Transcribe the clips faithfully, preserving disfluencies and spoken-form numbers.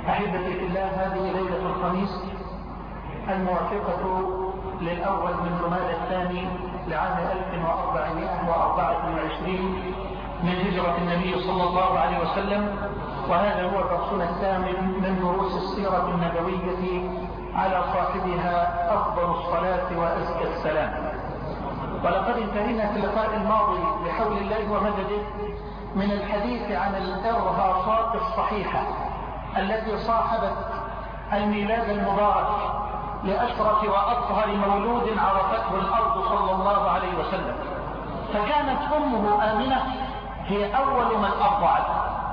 أحبتي في الله، هذه ليلة الخميس الموافقة للأول من جماد الثاني لعام ألف وأربعمائة وأربعة وعشرين من هجرة النبي صلى الله عليه وسلم، وهذا هو درسنا الثامن من دروس السيرة النبوية على صاحبها أفضل الصلاة وأزكى السلام. ولقد انتهينا في اللقاء الماضي بحول الله ومدده من الحديث عن الإرهاصات الصحيحة التي صاحبت الميلاد المبارك لأشرف وأطهر مولود عرفته الأرض صلى الله عليه وسلم، فكانت أمه آمنة هي أول من أرضعت.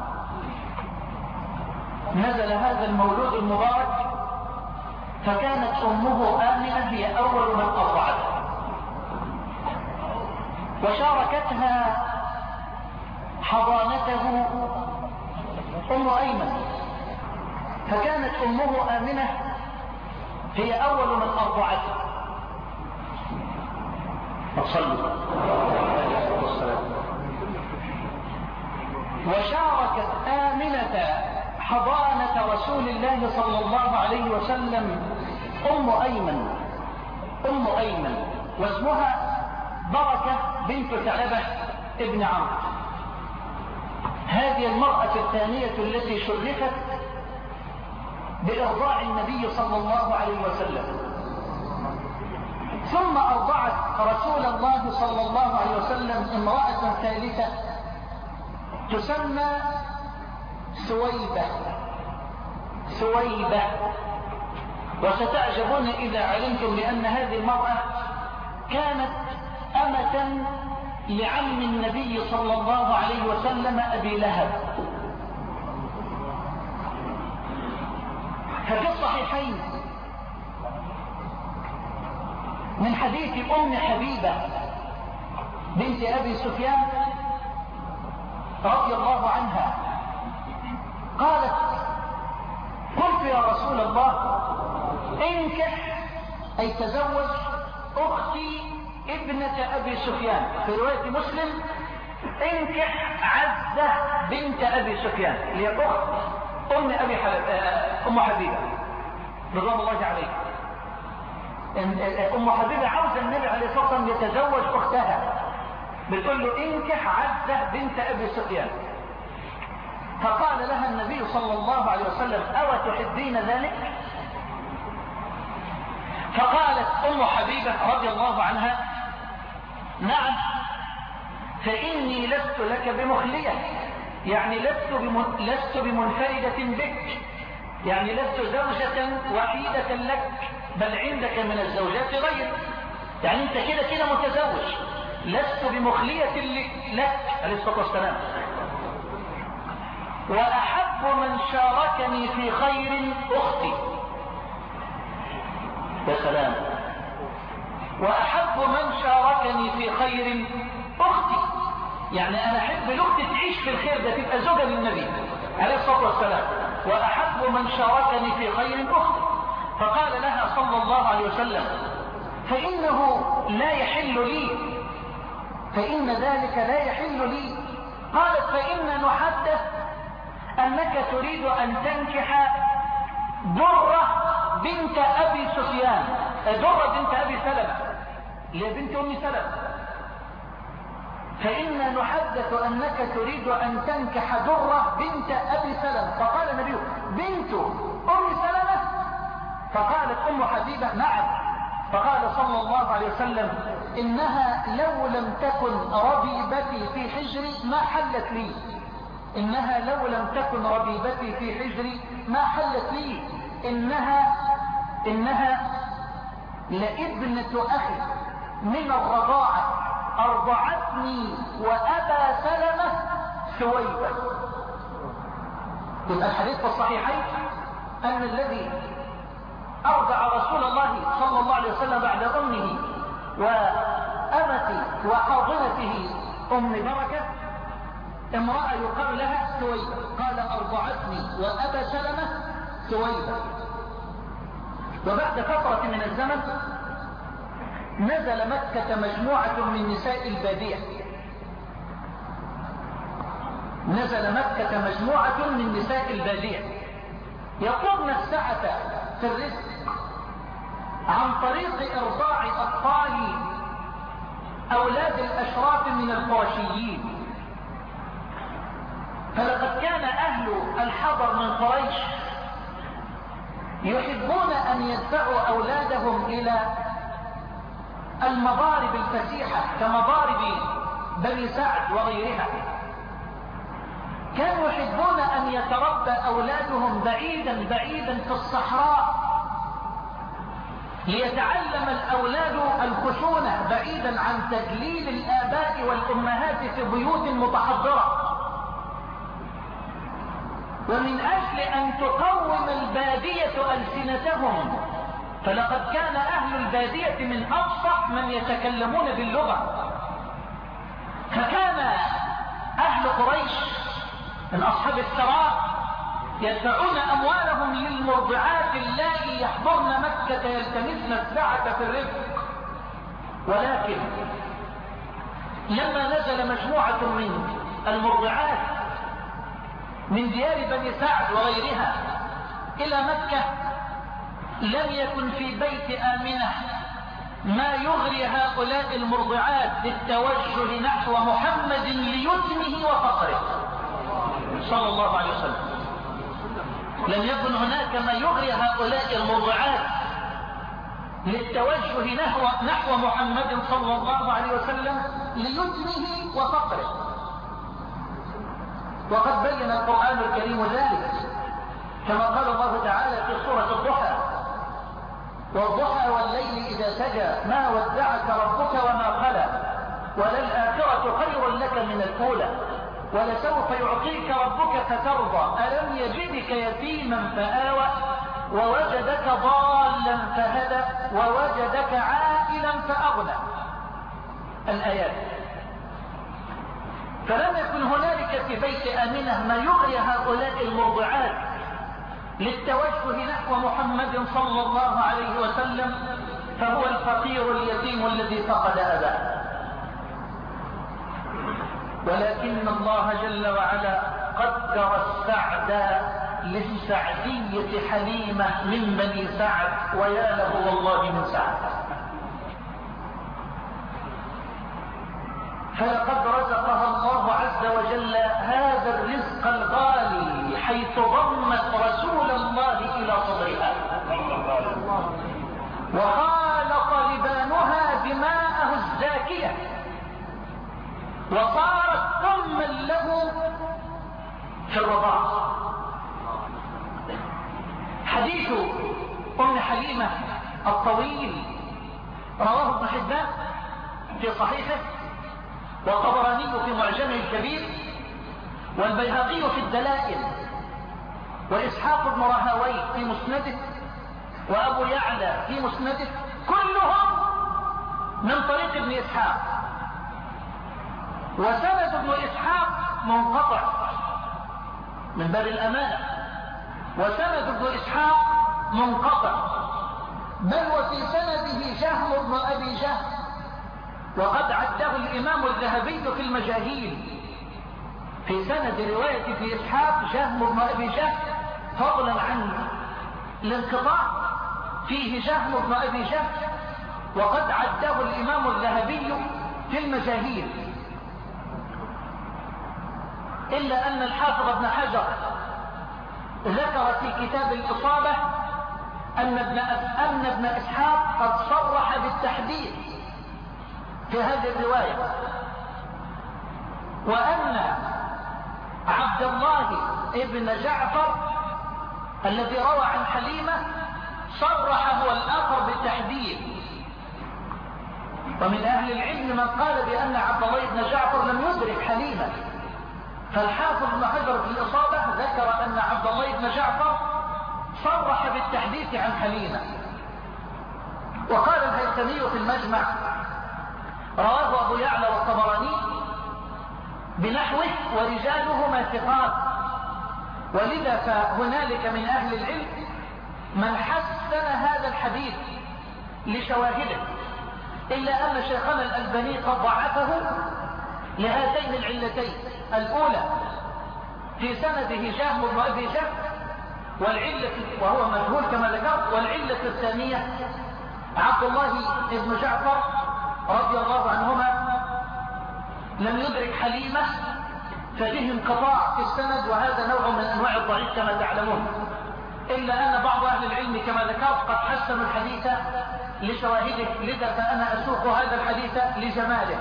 نزل هذا المولود المبارك فكانت أمه آمنة هي أول من أرضعت، وشاركتها حضانته أم أيمن، فكانت أمه آمنة هي أول من أرضعته. صلوا. وشاركت آمنة حضانة رسول الله صلى الله عليه وسلم أم أيمن أم أيمن واسمها بركة بنت ثعلبة ابن عمرو. هذه المرأة الثانية التي شرفت بإرضاع النبي صلى الله عليه وسلم، ثم أرضعت رسول الله صلى الله عليه وسلم امرأة ثالثة تسمى ثويبة ثويبة وستعجبون إذا علمتم لأن هذه المرأة كانت أمة لعم النبي صلى الله عليه وسلم أبي لهب. ففي الصحيحين من حديث أم حبيبة بنت أبي سفيان رضي الله عنها قالت: قلت يا رسول الله انكح أي تزوج أختي ابنة أبي سفيان، في رواية مسلم انكح عزة بنت أبي سفيان، هي أخت أم أبي حبيب أم حبيبة رضوان الله عليه. أم حبيبة عاوز النبي عليه الصلاة والسلام يتزوج أختها، بتقول له انكح عزة بنت أبي سفيان. فقال لها النبي صلى الله عليه وسلم: أو تحبين ذلك؟ فقالت أم حبيبة رضي الله عنها: نعم، فإني لست لك بمخلية، يعني لست بمن... لست بمنفردة بك، يعني لست زوجة وحيدة لك، بل عندك من الزوجات غير، يعني انت كده كده متزوج، لست بمخلية لك عليه الصلاة والسلام. وأحب من شاركني في خير أختي. يا سلام. وأحب من شاركني في خير أختي، يعني أنا أحب الأخت تعيش في الخير ده، تبقى زوجة للنبي عليه الصلاة والسلام. وأحب من شاركني في خير أختي. فقال لها صلى الله عليه وسلم: فإنه لا يحل لي، فإن ذلك لا يحل لي. قالت: فإن نحدث أنك تريد أن تنكح درة بنت أبي سفيان، درة بنت أبي سلمة اللي هي بنت أم سلمة. فإن نحدث أنك تريد أن تنكح درة بنت أبي سلمة. فقال النبي: بنت أم سلمة؟ فقالت أم حبيبة: نعم. فقال صلى الله عليه وسلم: إنها لو لم تكن ربيبتي في حجري ما حلت لي، إنها لو لم تكن ربيبتي في حجري ما حلت لي، إنها إنها لابنة أخي من الرضاعة أرضعتني وأبا سلمة ثويبة. يبقى الحديث في الصحيحين أن الذي أرضع رسول الله صلى الله عليه وسلم بعد أمه وأمته وحاضنته أم بركة امرأة يقال لها ثويبة. قال: أرضعتني وأبا سلمة ثويبة. وبعد فترة من الزمن نزل مكة مجموعة من نساء البادية، نزل مكة مجموعة من نساء البادية يطلبن السعة في الرزق عن طريق إرضاع أطفال أولاد الأشراف من القرشيين. فلقد كان أهل الحضر من قريش يحبون أن يدفعوا أولادهم إلى المضارب الفسيحة كمضارب بني سعد وغيرها. كانوا يحبون أن يتربى أولادهم بعيدا بعيدا في الصحراء ليتعلم الأولاد الخشونة بعيدا عن تدليل الآباء والأمهات في بيوت متحضرة. ومن أجل أن تقوم البادية ألسنتهم، فلقد كان أهل البادية من أفصح من يتكلمون باللغة. فكان أهل قريش من أصحاب الثراء يدفعون أموالهم للمرضعات اللائي يحضرن مكة يلتمسن السعة في الرزق. ولكن لما نزل مجموعة من المرضعات من ديار بني سعد وغيرها إلى مكة لم يكن في بيت آمنة ما يغري هؤلاء المرضعات بالتوجه نحو محمد ليتمه وفقره صلى الله عليه وسلم. لم يكن هناك ما يغري هؤلاء المرضعات للتوجه نحو, نحو محمد صلى الله عليه وسلم ليتمه وفقره. وقد بين القرآن الكريم ذلك كما قال الله تعالى في سورة الضحى: والضحى والليل إذا سجى ما ودعك ربك وما قلى وللآخرة خير لك من الأولى ولسوف يعطيك ربك فترضى ألم يجدك يتيما فآوى ووجدك ضالا فهدى ووجدك عائلا فأغنى. الآيات. فلم يكن هنالك في بيت آمنة ما يغري هؤلاء المرضعات للتوجه نحو محمد صلى الله عليه وسلم، فهو الفقير اليتيم الذي فقد أباه. ولكن الله جل وعلا قدر السعد للسعدية حليمة من بني سعد، ويا له والله من سعد. فلقد رزقها الله عز وجل هذا الرزق الغالي حيث ضمت رسول الله إلى صدرها وخالط لبانها دماءه الزاكية وصارت أما له في الرضاع. حديث أم حليمة الطويل رواه ابن حبان في صحيحه والطبراني في معجمه الكبير والبيهقي في الدلائل وإسحاق بن راهويه في مسنده وأبو يعلى في مسنده، كلهم من طريق ابن إسحاق. وسند ابن إسحاق منقطع من باب الأمانة، وسند ابن إسحاق منقطع، بل وفي سنده جهم بن أبي جهم، وقد عده الإمام الذهبي في المجاهيل في سند رواية في إسحاق جهم بن أبي جهم، فضلا عن الانقطاع فيه جهم بن أبي جهم، وقد عده الإمام الذهبي في المجاهيل. إلا أن الحافظ ابن حجر ذكر في كتاب الإصابة أن ابن, أن ابن إسحاق قد صرح بالتحديد في هذه الرواية، وأن عبد الله ابن جعفر الذي روى عن حليمة صرح هو الآخر بالتحديد. ومن أهل العلم من قال بأن عبد الله بن جعفر لم يدرك حليمة، فالحافظ ابن حجر في الإصابة ذكر أن عبد الله بن جعفر صرح بالتحديث عن حليمة. وقال الهيثمي في المجمع رواه أبو يعلى والطبراني بنحوه ورجالهما ثقات، ولذا فهنالك من أهل العلم من حسن هذا الحديث لشواهده، إلا أن شيخنا الألباني قد ضعفه لهاتين العلتين: الأولى في سنده جهم بن أبي جهم، والعلة وهو مجهول كما ذكرت. والعلة الثانية عبد الله بن جعفر رضي الله عنهما لم يدرك حليمة، ففيه انقطاع في السند، وهذا نوع من انواع الضعيف كما تعلمون، الا ان بعض اهل العلم كما ذكرت قد حسنوا الحديث لشواهده، لذا فانا اسوق هذا الحديث لجماله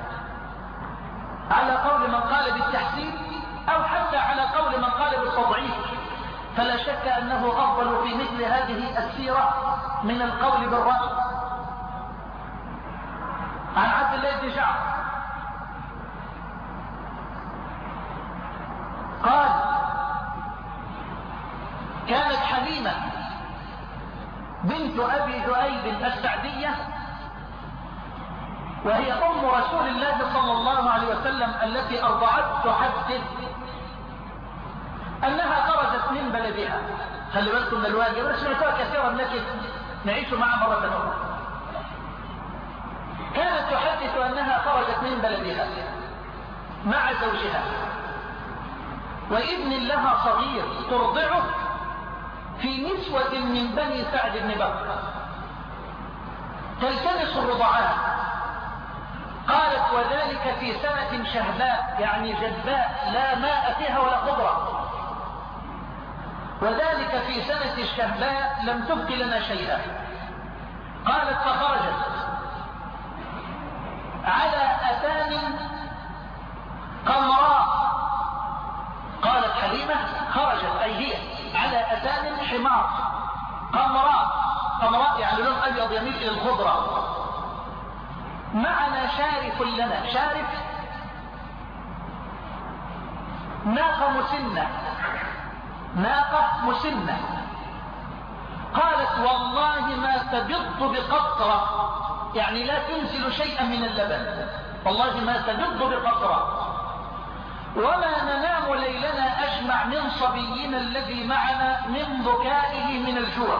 على قول من قال بالتحسين او حتى على قول من قال بالتضعيف، فلا شك انه افضل في مثل هذه السيرة من القول بالرأي. عن عبد الله بن جعفر قال كانت حليمة بنت ابي ذؤيب السعدية وهي ام رسول الله صلى الله عليه وسلم التي ارضعت تحدث انها خرجت من بلدها. خلي بالكم من الواجب، انا سمعتها كثيرا لكن نعيش معها مرة اخرى. كانت تحدث انها خرجت من بلدها مع زوجها وابن لها صغير ترضعه في نسوة من بني سعد بن بكر تلتمس الرضعات. قالت وذلك في سنة شهباء يعني جدباء لا ماء فيها ولا خضرة، وذلك في سنة الشهباء لم تبق لنا شيئا. قالت فخرجت على أتان قمراء. قالت حليمة خرجت أي هي على أتان حمار قمراء، قمراء يعني لون أبيض يميل إلى الخضرة. معنا شارف لنا، شارف ناقة مسنة، ناقة مسنة. قالت والله ما تبض بقطرة، يعني لا تنزل شيئا من اللبن، والله ما تبض بقطرة، وما ننام ليلنا أجمع من صبينا الذي معنا من بكائه من الجوع.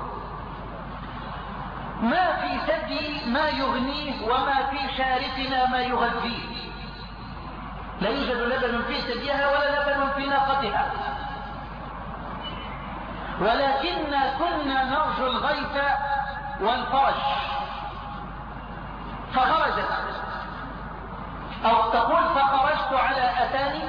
ما في ثدي ما يغنيه وما في شارفنا ما يغذيه، لا يوجد لبن في ثديها ولا لبن في ناقتها، ولكننا كنا نرجو الغيث والفرش. فخرجت أو تقول فخرجت على أتاني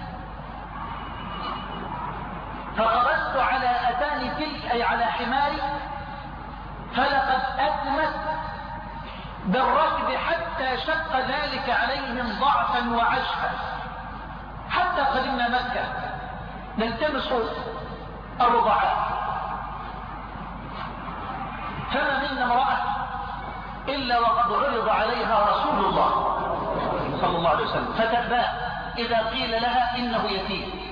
فخرجت على أتاني تلك أي على حماري، فلقد أدمت بالركب حتى شق ذلك عليهم ضعفا وعجفا، حتى قدمنا مكة نلتمس الرضعات. فما منا امرأة إلا وقد عرض عليها رسول الله صلى الله عليه وسلم فتباء إذا قيل لها إنه يتيم.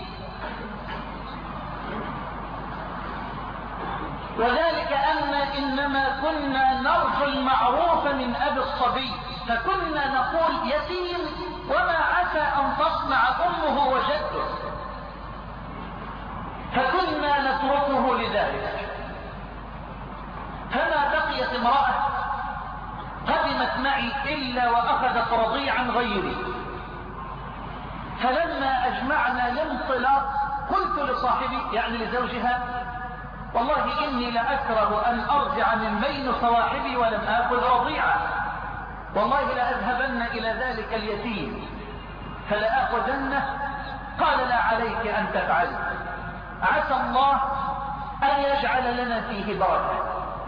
وذلك أن إنما كنا نرجو المعروف من أبي الصبي، فكنا نقول يتيم وما عسى أن تصنع أمه وجده، فكنا نتركه لذلك. فما بقيت امرأة قدمت معي إلا وأخذت رضيعا غيري. فلما أجمعنا الانطلاق قلت لصاحبي يعني لزوجها والله إني لأكره أن أرجع من بين صواحبي ولم آكل رضيعا، والله لأذهبن إلى ذلك اليتيم فلأخذنه. قال لا عليك أن تفعل، عسى الله أن يجعل لنا فيه بركة.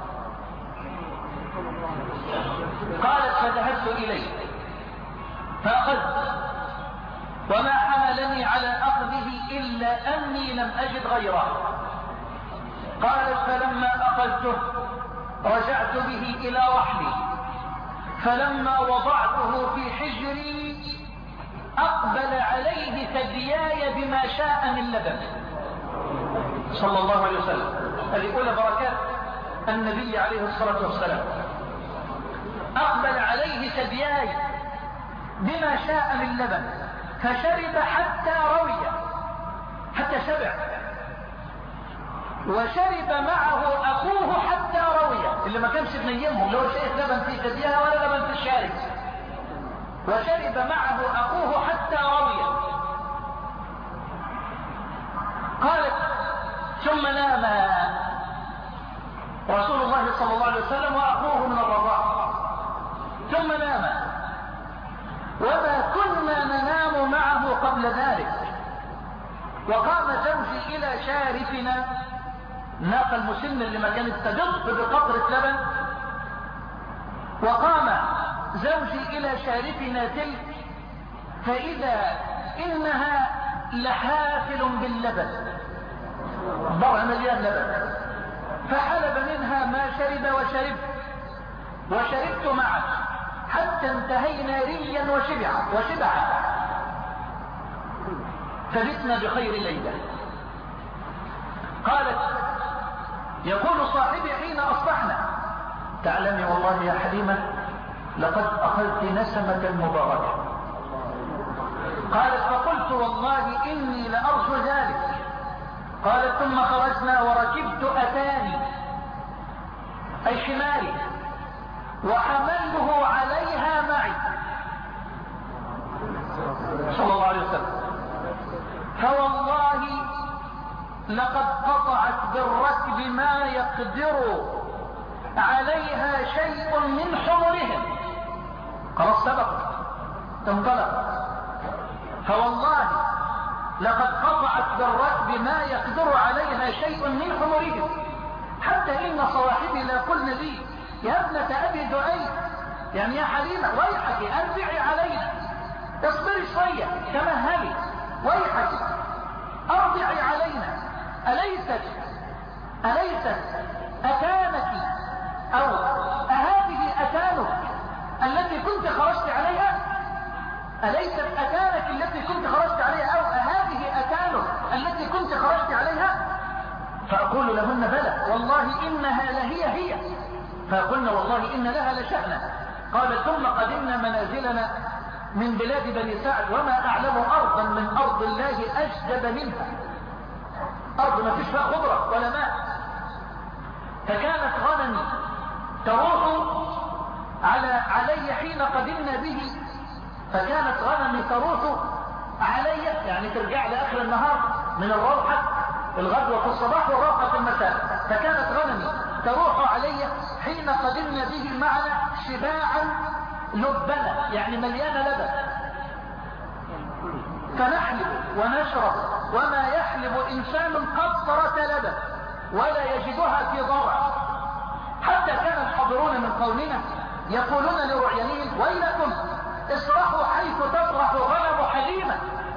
قالت فذهبت إليه فأخذت، وما حملني على أخذه إلا أني لم أجد غيره. قالت فلما أخذته رجعت به إلى رحلي، فلما وضعته في حجري أقبل عليه ثدياي بما شاء من لبن صلى الله عليه وسلم. هذه أولى بركات النبي عليه الصلاة والسلام. أقبل عليه ثدياي بما شاء من لبن فشرب حتى روي، حتى شبع، وشرب معه أخوه حتى روي، اللي ما كانش بنيمهم لو شايف لبن في ثديها ولا لبن في الشارب، وشرب معه أخوه حتى روي. قالت ثم نام رسول الله صلى الله عليه وسلم وأخوه من الرضاعة، ثم نام وما كنا ننام معه قبل ذلك. وقام زوجي إلى شارفنا، الناقة المسنة اللي ما كانت تدب بقطرة لبن، وقام زوجي إلى شارفنا تلك فإذا إنها لحافل باللبن، ضرع مليان لبن، فحلب منها ما شرب وشرب وشربت معه حتى انتهينا ريا وشبعا وشبعا فبتنا بخير ليلة. قالت يقول صاحبي حين أصبحنا تعلمي والله يا حليمة لقد أخذت نسمة مباركة. قالت فقلت والله إني لأرجو ذلك. قالت ثم خرجنا وركبت أتاني أي حماري وحملته عليها معي صلى الله عليه وسلم، فوالله لقد قطعت بالركب ما يقدر عليها شيء من حمرهم، خلاص سبق انطلق، فوالله لقد قطعت بالركب ما يقدر عليها شيء من حمرهم، حتى إن صواحبي لا قلن لي يا ابنة أبي دعي، يعني يا حليمة ويحك أرجعي علينا، اصبري شوية تمهلي ويحك أرجعي علينا، أليست أليست أتانك أو أهذه أتانك التي كنت خرجت عليها، أليست أتانك التي كنت خرجت عليها أو أهذه أتانك التي كنت خرجت عليها؟ فأقول لهن بلى والله إنها لهي هي، فقلنا والله إن لها لشأنا. قال ثم قدمنا منازلنا من بلاد بني سعد وما أعلم أرضا من أرض الله أجدب منها، أرض ما فيش فيها خضرة ولا ماء، فكانت غنمي تروح على علي حين قدمنا به، فكانت غنمي تروح علي يعني ترجع لآخر النهار من الروحة، الغدوة في الصباح والروحة في المساء، فكانت غنمي تروح علي حين قدمنا به معنا شباعا لبنا يعني مليانة لبن، فنحلب ونشرب وما يحلب إنسان قطرة لبن ولا يجدها في ضرع، حتى كان الحاضرون من قومنا يقولون لرعيانهم ويلكم اصرحوا حيث تفرح غنم حليمة.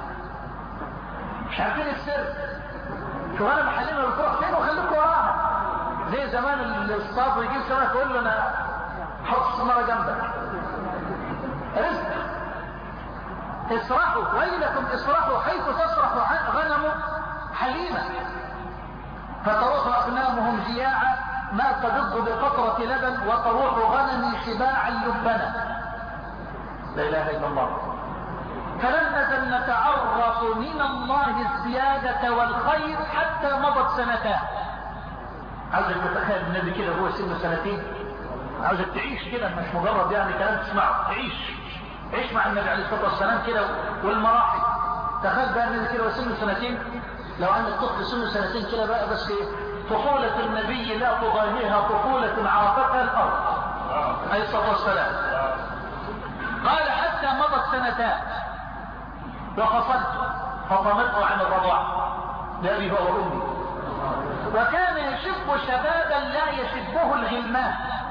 مش عارفين السر، شو غنم حليمة بتروح فين وخليكوا وراها، زي زمان الاصطاد ويجيب سمك يقول له انا حط السمرة جنبك رزق. اصرحوا ويلكم اصرحوا حيث تصرح غنم حليمة، فتروح أغنامهم جياعا ما تضد بقطرة لبن وتروح غنمي شباعا لبنا. لا إله إلا الله. فلم نزل نتعرف من الله الزيادة والخير حتى مضت سنتان. عاوزك تتخيل النبي كده هو سنه سنتين، عاوزك تعيش كده مش مجرد يعني كلام تسمعه، تعيش عيش مع النبي عليه الصلاة والسلام كده والمراحل. تخيل بقى النبي كده وسنه سنتين، لو أن الطفل سنه سنتين كده بقى بس طفولة النبي لا تضاهيها طفولة عرفتها الأرض عليه الصلاة والسلام. قال حتى مضت سنتان وفصلت فطمته عن الرضاعة لأبي هو وأمي، وكان يشب شبابا لا يشبه الغلمان،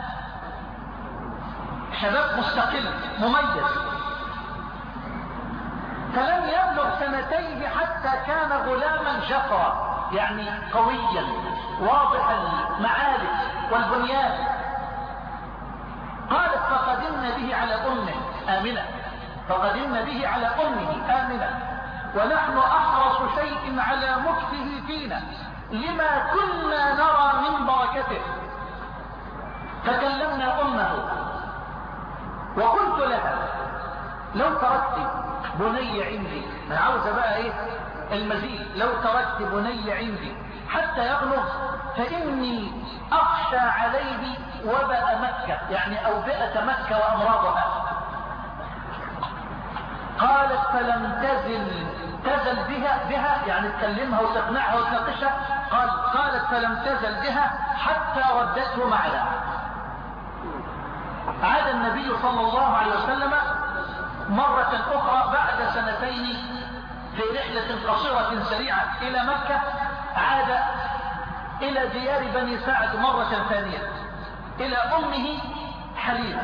شباب مستقل مميز، فلم يبلغ سنتين حتى كان غلاما جفرا يعني قويا واضح المعارف والبنيان. قالت فقدمنا به على أمه آمنة، فقدمنا به على أمه آمنة ونحن أحرص شيء على مكثه فينا لما كنا نرى من بركته. فكلمنا أمه وقلت لها لو تركت بني عندي، أنا عاوزة بقى إيه المزيد، لو تركت بني عندي حتى يبلغ فإني أخشى عليه وباء مكة يعني أوبئة مكة وأمراضها. قالت فلم تزل تزل بها بها يعني تكلمها وتقنعها وتناقشها، قال قالت فلم تزل بها حتى ردته معنا. عاد النبي صلى الله عليه وسلم مرة أخرى بعد سنتين في رحلة قصيرة سريعة إلى مكة، عاد إلى ديار بني سعد مرة ثانية إلى أمه حليمة.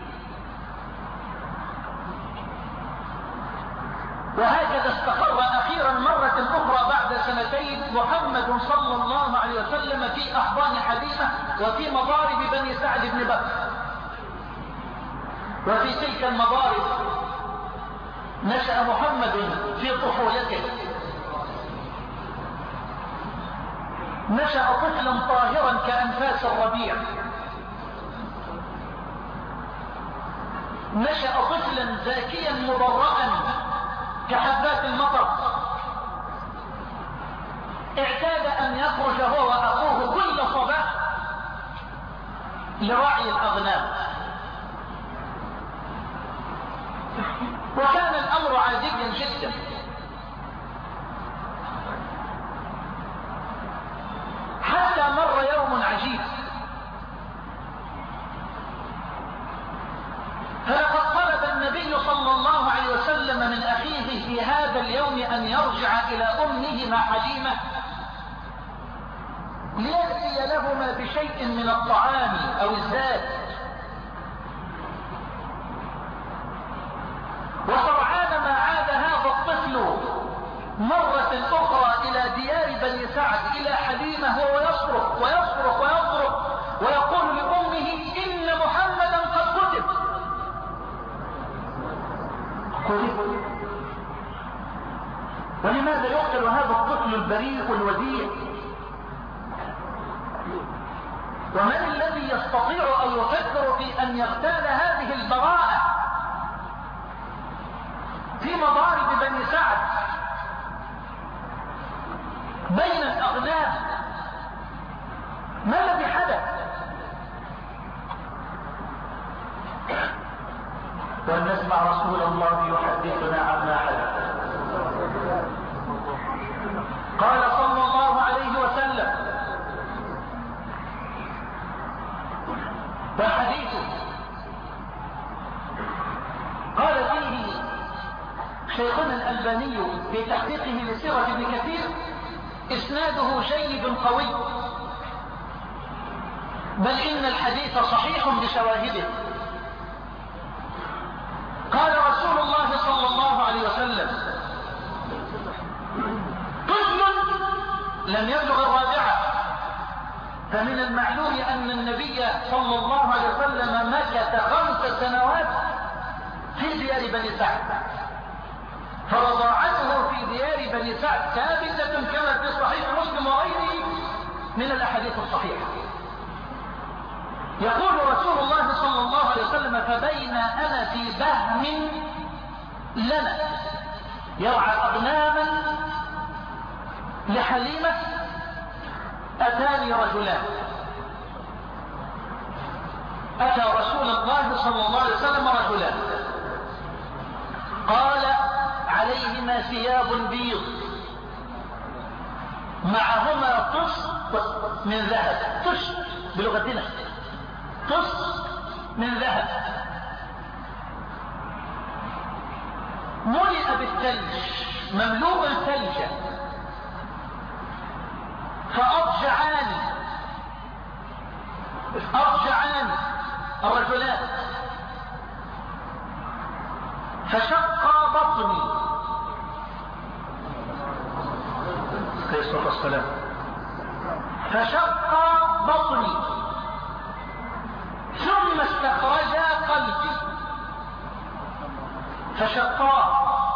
وهكذا استقر أخيرا مرة أخرى بعد سنتين محمد صلى الله عليه وسلم في أحضان حليمة وفي مضارب بني سعد بن بكر. وفي تلك المضارب نشأ محمد في طفولته، نشأ طفلا طاهرا كأنفاس الربيع، نشأ طفلا زاكيا مبرأ كحبات المطر. اعتاد أن يخرج هو وأخوه كل صباح لرعي الأغنام، وكان الأمر عاديا جدا. حتى مر يوم عجيب، فلقد طلب النبي صلى الله عليه وسلم من أخيه في هذا اليوم أن يرجع إلى أمه مع حليمة ليأتي لهما بشيء من الطعام أو الزاد. وسرعان ما عاد هذا الطفل مرة أخرى إلى ديار بني سعد إلى حليمة وهو يصرخ ويصرخ ويصرخ ويقول لأمه إن محمدا قد قتل. قتل؟ ولماذا يقتل هذا الطفل البريء الوديع؟ ومن الذي يستطيع أن يفكر في أن يغتال هذه البراءة في مضارب بني سعد بين الأغنام؟ ما الذي حدث؟ ولنسمع رسول الله يحدثنا عما حدث. قال صلى الله عليه وسلم، والحديث قال فيه شيخنا الألباني في تحقيقه لسيرة ابن كثير إسناده جيد قوي، بل إن الحديث صحيح بشواهده. قال رسول الله صلى الله عليه وسلم طفل لم يبلغ الرابعة، فمن المعلوم أن النبي صلى الله عليه وسلم مكث خمس سنوات في ديار بني سعد، فرضاعته في ديار بني سعد ثابتة كما في صحيح مسلم وغيره من الأحاديث الصحيحة. يقول رسول الله صلى الله عليه وسلم فبين أنا في بهم لنا يرعى أغناما لحليمة أتاني رجلان، أتى رسول الله صلى الله عليه وسلم رجلان قال عليهما ثياب بيض معهما طس من ذهب، طس بلغتنا طس من ذهب ملئ بالثلج مملوء ثلجا، فأرجعان أرجعان الرجلان فشق بطني عليه الصلاة والسلام فشق بطني ثم استخرجا قلبي فشقاه،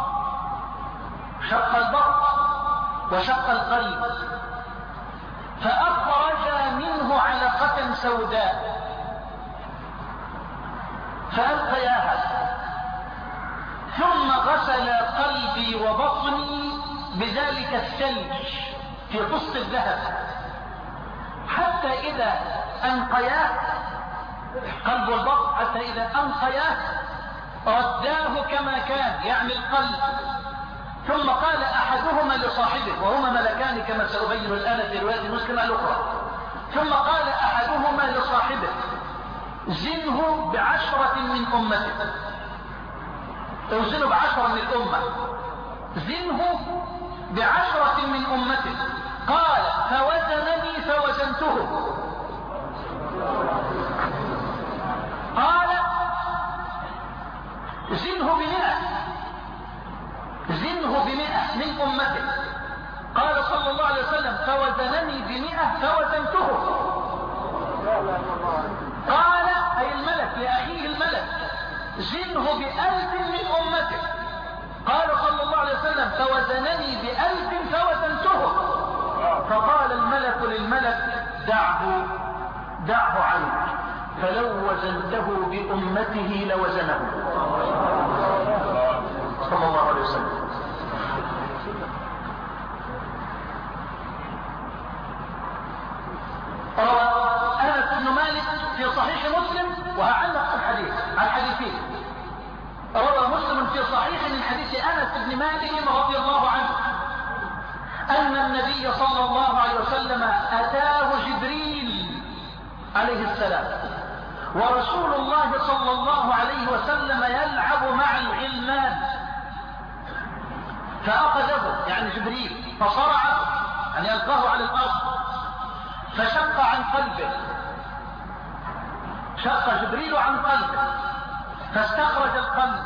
شق البطن وشق القلب، فأخرج منه علقة سوداء فألقياها، ثم غسل قلبي وبطني بذلك الثلج في قسط الذهب حتى إذا أنقياه قلب البطن، حتى إذا أنقياه رداه كما كان، يعني القلب ثم قال أحدهما لصاحبه، وهما ملكان كما سأبين الآن في رواية مسلم الأخرى. ثم قال أحدهما لصاحبه: زنه بعشرة من أمته، اوزنه بعشرة من الأمة، زنه بعشرة من أمته. قال: فوزنني فوزنته. قال: زنه بمئة، زنه بمئة من أمته. قال صلى الله عليه وسلم: فوزنني بمئة فوزنته. قال أي الملك لأخيه الملك: زنه بألف من أمته. قال صلى الله عليه وسلم: فوزنني بألف فوزنته. فقال الملك للملك: دعه دعه عنك، فلو وزنته بأمته لوزنه. صلى الله عليه وسلم. روى أنس بن مالك في صحيح مسلم، وهعلق الحديث عن حديثين. روى مسلم في صحيح من حديث أنس بن مالك رضي الله عنه أن النبي صلى الله عليه وسلم أتاه جبريل عليه السلام، ورسول الله صلى الله عليه وسلم يلعب مع الغلمان، فأخذه يعني جبريل فصرعه، يعني ألقاه على الأرض، فشق عن قلبه، شق جبريل عن قلبه فاستخرج القلب،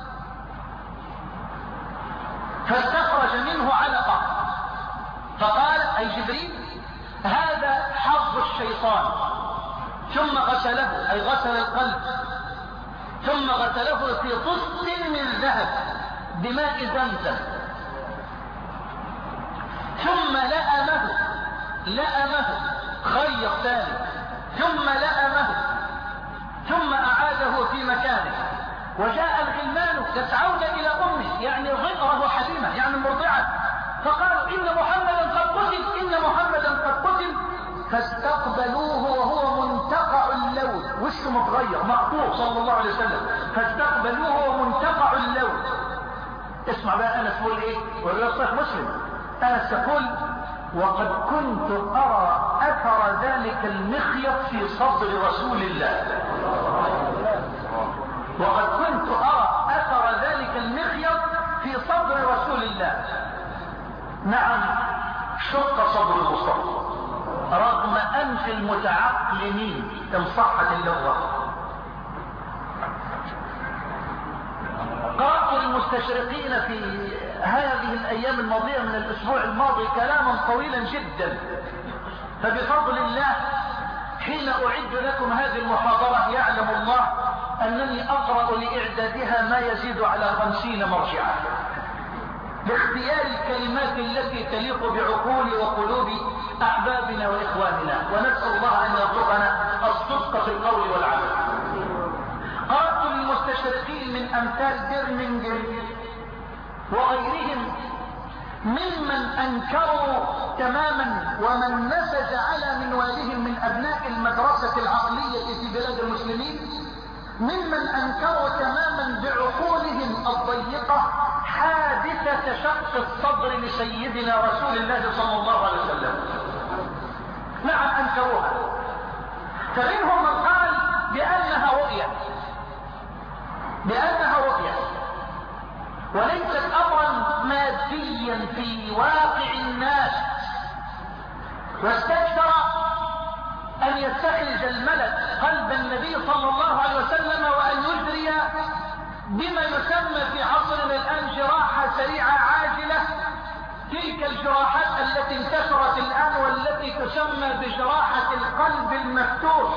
فاستخرج منه علقة، فقال أي جبريل: هذا حظ الشيطان. ثم غسله، أي غسل القلب، ثم غسله في طست من ذهب بماء زمزم، ثم لأمه لأمه خيط ثاني، ثم لأمه، ثم أعاده في مكانه. وجاء الغلمان يسعون إلى أمه، يعني ضئره حليمة، يعني مرضعة، فقالوا: إن محمدا قد قتل، إن محمدا قد قتل. فاستقبلوه وهو منتقع اللون، وشه متغير مقطوع صلى الله عليه وسلم، فاستقبلوه وهو منتقع اللون. اسمع بقى أنس يقول إيه، ولا صحيح مسلم، أنس يقول: وقد كنت أرى أثر ذلك المخيط في صدر رسول الله، وقد كنت أرى أثر ذلك المخيط في صدر رسول الله. نعم، شق صدر المصطفى رغم أنف المتعقلين إن صحت اللغة. قرأت المستشرقين في هذه الأيام الماضية من الأسبوع الماضي كلاما طويلا جدا، فبفضل الله حين أعد لكم هذه المحاضرة يعلم الله أنني أقرأ لإعدادها ما يزيد على خمسين مرجعا باختيار الكلمات التي تليق بعقول وقلوب أحبابنا وإخواننا، ونسأل الله أن يرزقنا الصدق في القول والعمل. قرأت للمستشرقين من أمثال برمنجر وغيرهم ممن أنكروا تماما ومن نسج على منوالهم من أبناء المدرسة العقلية في بلاد المسلمين، ممن أنكروا تماما بعقولهم الضيقة حادثة شق الصدر لسيدنا رسول الله صلى الله عليه وسلم. نعم أنكروها، فمنهم من قال بأنها رؤية، بأنها رؤية وليست أمرا ماديا في واقع الناس، واستكثر أن يستخرج الملك قلب النبي صلى الله عليه وسلم وأن يجري بما يسمى في عصرنا الآن جراحة سريعة عاجلة، تلك الجراحات التي انتشرت الآن والتي تسمى بجراحة القلب المفتوح،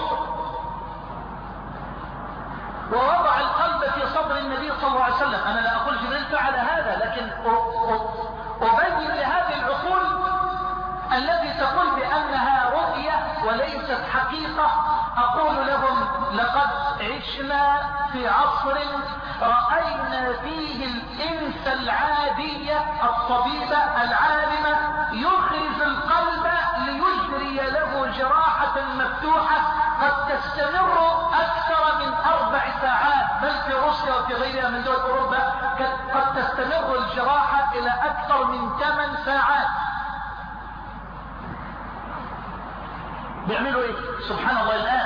ووضع القلب في صدر النبي صلى الله عليه وسلم. أنا لا أقول جبريل فعل هذا، لكن أبين لهذه العقول التي تقول بأنها رؤية وليست حقيقة، أقول لهم: لقد عشنا في عصر رأينا فيه الإنس العادية الطبيبة العالمة يخرج القلب ليجري له جراحة مفتوحة قد تستمر أكثر من أربع ساعات، بل في روسيا وفي غيرها من دول أوروبا قد تستمر الجراحة إلى أكثر من ثمان ساعات. بيعملوا إيه؟ سبحان الله. الآن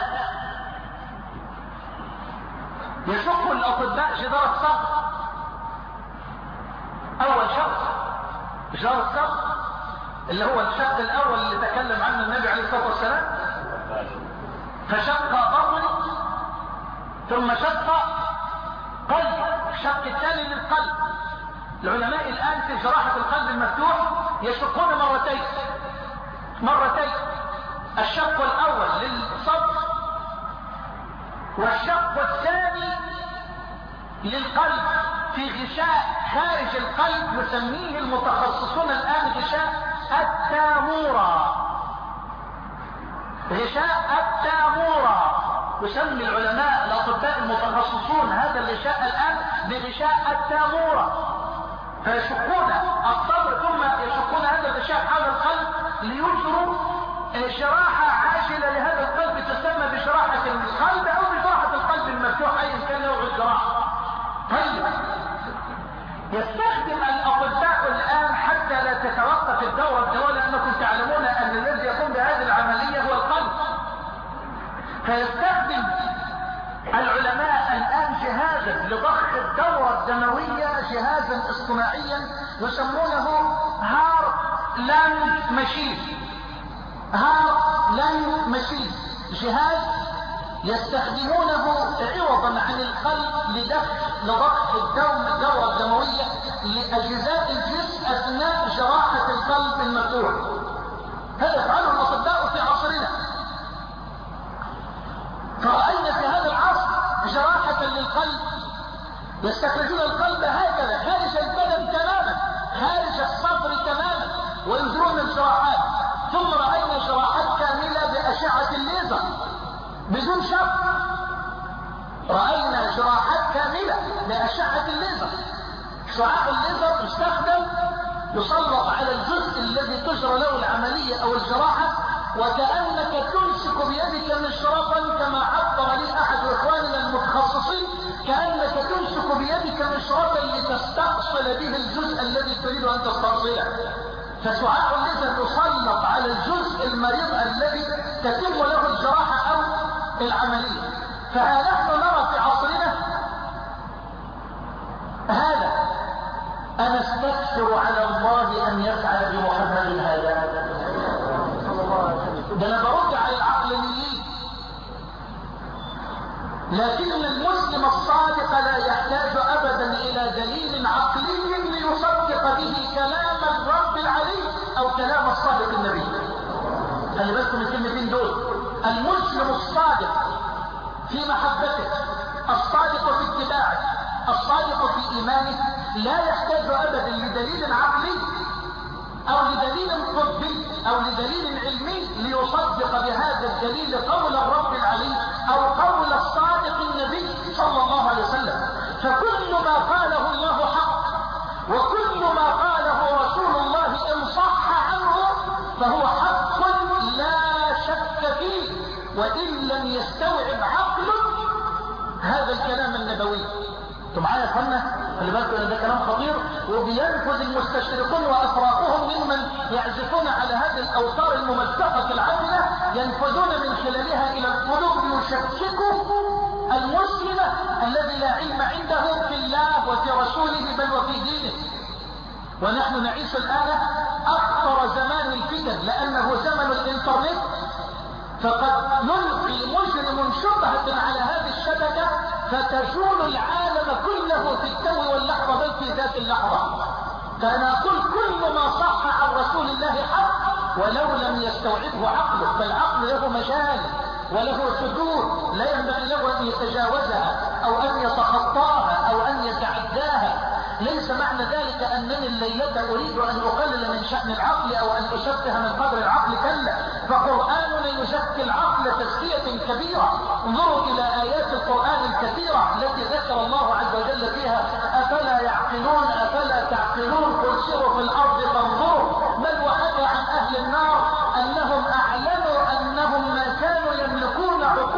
يشق الأطباء جدار الصدر. أول شق جدار الصدر اللي هو الشق الأول اللي تكلم عنه النبي عليه الصلاة والسلام، فشق بطني ثم شق قلب، الشق الثاني للقلب. العلماء الآن في جراحة القلب المفتوح يشقون مرتين مرتين الشق الأول للصدر والشق الثاني للقلب في غشاء خارج القلب يسميه المتخصصون الآن غشاء التامورة. غشاء التامورة يسمي العلماء الأطباء المتخصصون هذا الغشاء الآن بغشاء التامورة. فيشقون الصدر ثم يشقون هذا الغشاء حول القلب ليجروا جراحة عاجلة لهذا القلب تسمى بجراحة القلب أو بجراحة القلب المفتوح أيا كان نوع الجراحة. طيب، يستخدم الأطباء الآن حتى لا تتوقف الدورة الدورة، لأنكم تعلمون أن الذي يقوم بهذه العملية هو القلب. فيستخدم العلماء الآن جهازا لضخ الدورة الدموية، جهازا اصطناعيا يسمونه هارت لاند ماشين. هارت لاند ماشين جهاز يستخدمونه عوضا عن القلب لضخ لضخ الدورة الدموية لأجزاء الجسم أثناء جراحة القلب المفتوح. هذا يفعله الأطباء في عصرنا. فرأينا في هذا العصر جراحة للقلب يستخرجون القلب هكذا خارج البدن تماما، خارج الصدر تماما، ويجرون الجراحات. ثم رأينا جراحات كاملة بأشعة الليزر بدون شق. رأينا جراحات كاملة بأشعة الليزر. شعاع الليزر يستخدم يسلط على الجزء الذي تجرى له العملية أو الجراحة، وكأنك تمسك بيدك مشرطا، كما عبر لي أحد إخواننا المتخصصين، كأنك تمسك بيدك مشرطا لتستأصل به الجزء الذي تريد أن تستأصله. فشعاع الليزر يسلط على الجزء المريض الذي تتم له الجراحة أو العملية. فها نحن نرى في عصرنا هذا. أنا استكثر على الله أن يفعل بمحمد هذا. ده أنا برد على العقلانيين. لكن المسلم الصادق لا يحتاج أبدا إلى دليل عقلي ليصدق به كلام الرب العلي أو كلام الصادق النبي. خلي بالكم من الكلمتين دول. المسلم الصادق في محبته، الصادق في اتباعه، الصادق في إيمانه لا يحتاج أبدا لدليل عقلي أو لدليل طبي أو لدليل علمي ليصدق بهذا الدليل قول الرب العلي أو قول الصادق النبي صلى الله عليه وسلم. فكل ما قاله الله حق، وكل ما قاله رسول الله إن صح عنه فهو حق لا شك فيه، وإن لم يستوعب عقلك هذا الكلام النبوي. انتوا معايا يا اخوانا؟ خلي بالكم ان ده كلام خطير، وبينفذ المستشرقون وافراقهم ممن يعزفون على هذه الاوتار الممزقه العادله، ينفذون من خلالها الى القلوب ليشككوا المسلم الذي لا علم عنده في الله وفي رسوله بل وفي دينه. ونحن نعيش الان اخطر زمان الفتن، لانه زمن الانترنت. فقد يلقي مجرم شبهة على هذه الشبكة فتزول العالم كله في التو واللحظة بل في ذات اللحظة. فأنا أقول كل ما صح عن رسول الله حق ولو لم يستوعبه عقله، فالعقل له مجال وله حدود لا ينبغي له أن يتجاوزها أو أن يتخطاها أو أن يتعداها. ليس معنى ذلك أنني الليلة أريد أن أقلل من شأن العقل أو أن أشبه من قدر العقل، كلا، فقرآننا يزكي العقل تزكية كبيرة. انظروا إلى آيات القرآن الكثيرة التي ذكر الله عز وجل فيها أفلا يعقلون أفلا تعقلون قل سيروا في الأرض فانظروا. بل وحكى عن أهل النار أنهم أعلنوا أنهم ما كانوا يملكون عقول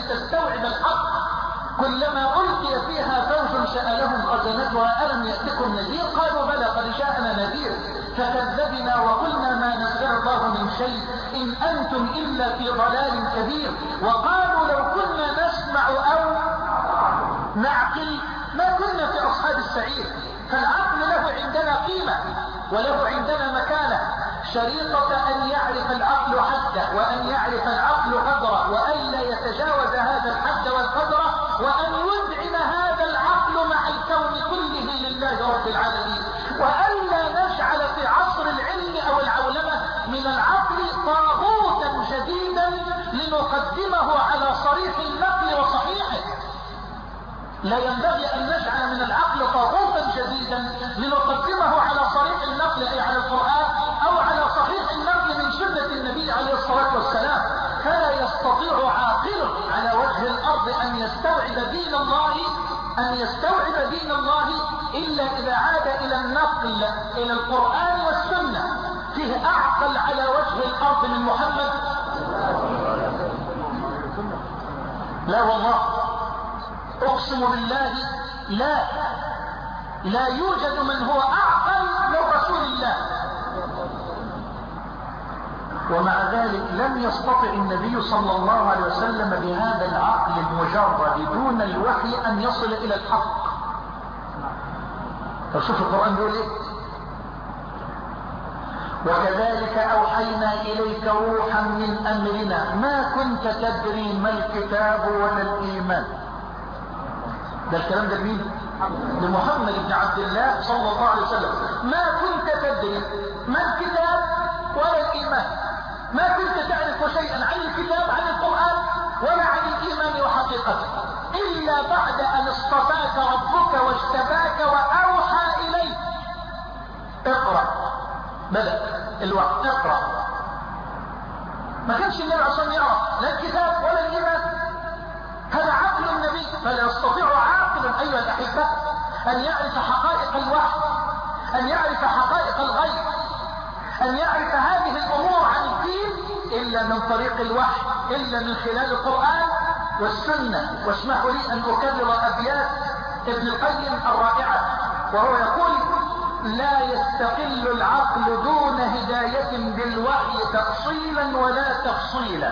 لتستوعب الحق. كلما ألقي فيها فوج سألهم خزنتها ألم يأتكم نذير؟ قالوا بلى قد جاءنا نذير فكذبنا وقلنا ما نزل الله من شيء إن أنتم إلا في ضلال كبير. وقالوا لو كنا نسمع أو نعقل ما كنا في أصحاب السعير. فالعقل له عندنا قيمة وله عندنا مكانة. شريطة أن يعرف العقل حده وأن يعرف العقل قدره وأن لا يتجاوز هذا الحد والقدر وأن يذعن هذا العقل مع الكون كله لله رب العالمين. وأن لا نجعل في عصر العلم أو العولمة من العقل طاغوتا جديدا لنقدمه على صريح النقل وصحيحه. لا ينبغي أن نجعل من العقل طاغوتا جديدا لنقدمه على صريح النقل أي على القرآن أو على صحيح النقل من سنة النبي عليه الصلاة والسلام. فلا يستطيع عاقل على وجه الأرض أن يستوعب دين الله أن يستوعب دين الله إلا إذا عاد إلى النقل إلى القرآن والسنة. فيه أعقل على وجه الأرض من محمد؟ لا والله، أقسم بالله لا لا يوجد من هو أعقل من رسول الله. ومع ذلك لم يستطع النبي صلى الله عليه وسلم بهذا العقل المجرد دون الوحي أن يصل إلى الحق. فشوف القرآن بيقول إيه؟ وكذلك أوحينا إليك روحا من أمرنا ما كنت تدري ما الكتاب ولا الإيمان. ده الكلام ده مين؟ لمحمد بن عبد الله صلى الله عليه وسلم. ما كنت تدري ما الكتاب ولا الإيمان. ما كنت تعرف شيئا عن الكتاب عن القرآن ولا عن الإيمان وحقيقته إلا بعد أن اصطفاك ربك واجتباك وأوحى إليك. اقرأ. بدأ الوقت اقرأ. ما كانش النبي عشان يقرأ لا الكتاب ولا الإيمان. هذا عقل النبي. فلا يستطيع عاقل أيها الأحبة أن يعرف حقائق الوحي، أن يعرف حقائق الغيب، أن يعرف هذه الأمور عن الدين إلا من طريق الوحي، إلا من خلال القرآن والسنة. واسمحوا لي أن أكرر أبيات ابن القيم الرائعة وهو يقول: لا يستقل العقل دون هداية بالوحي تأصيلا ولا تفصيلا.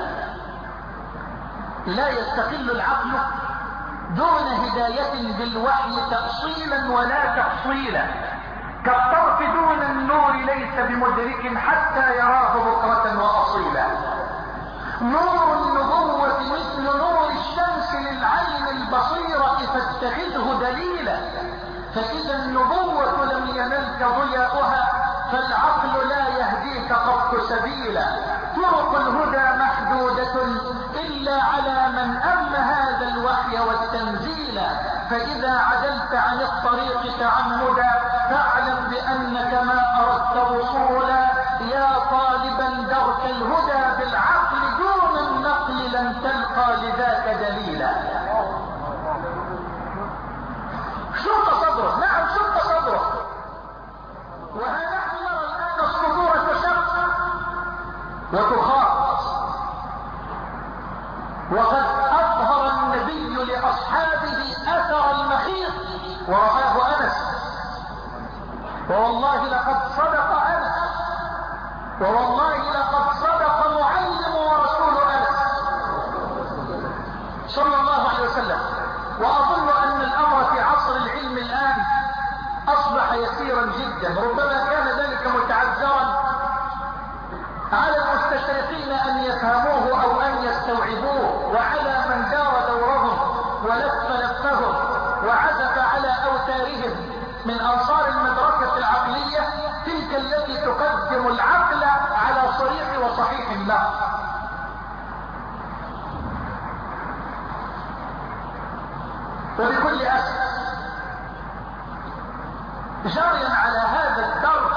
لا يستقل العقل دون هداية بالوحي تأصيلا ولا تفصيلا. كالطرف دون النور ليس بمدرك حتى يراه بكرة وأصيلا. نور النبوة مثل نور الشمس للعين البصيرة فاتخذه دليلا. فإذا النبوة لم ينلك ضياؤها فالعقل لا يهديك قط سبيلا. طرق الهدى محدودة إلا على من أم هذا الوحي والتنزيل. فإذا عدلت عن الطريق تعمدا فاعلم بأنك ما أردت وصولا. يا طالبا درك الهدى بالعقل دون النقل لن تلقى لذاك دليلا. شق صدره، نعم شق صدره. وها نحن نرى الآن الصدور تشق وتخاط. وقد أظهر النبي لأصحابه أثر المخيط ورآه أنس. ووالله لقد صدق أنس، ووالله لقد صدق معلم ورسول أنس صلى الله عليه وسلم. وأظن أن الأمر في عصر العلم الآن أصبح يسيرا جدا. ربما كان ذلك متعذرا على المستشرقين أن يفهموه أو أن يستوعبوه، وعلى من دار دورهم ولف لفهم وعزف على أوتارهم من أنصار المدرسة العقلية تلك التي تقدم العقل على صريح وصحيح الله. وبكل أسف جريا على هذا الدرب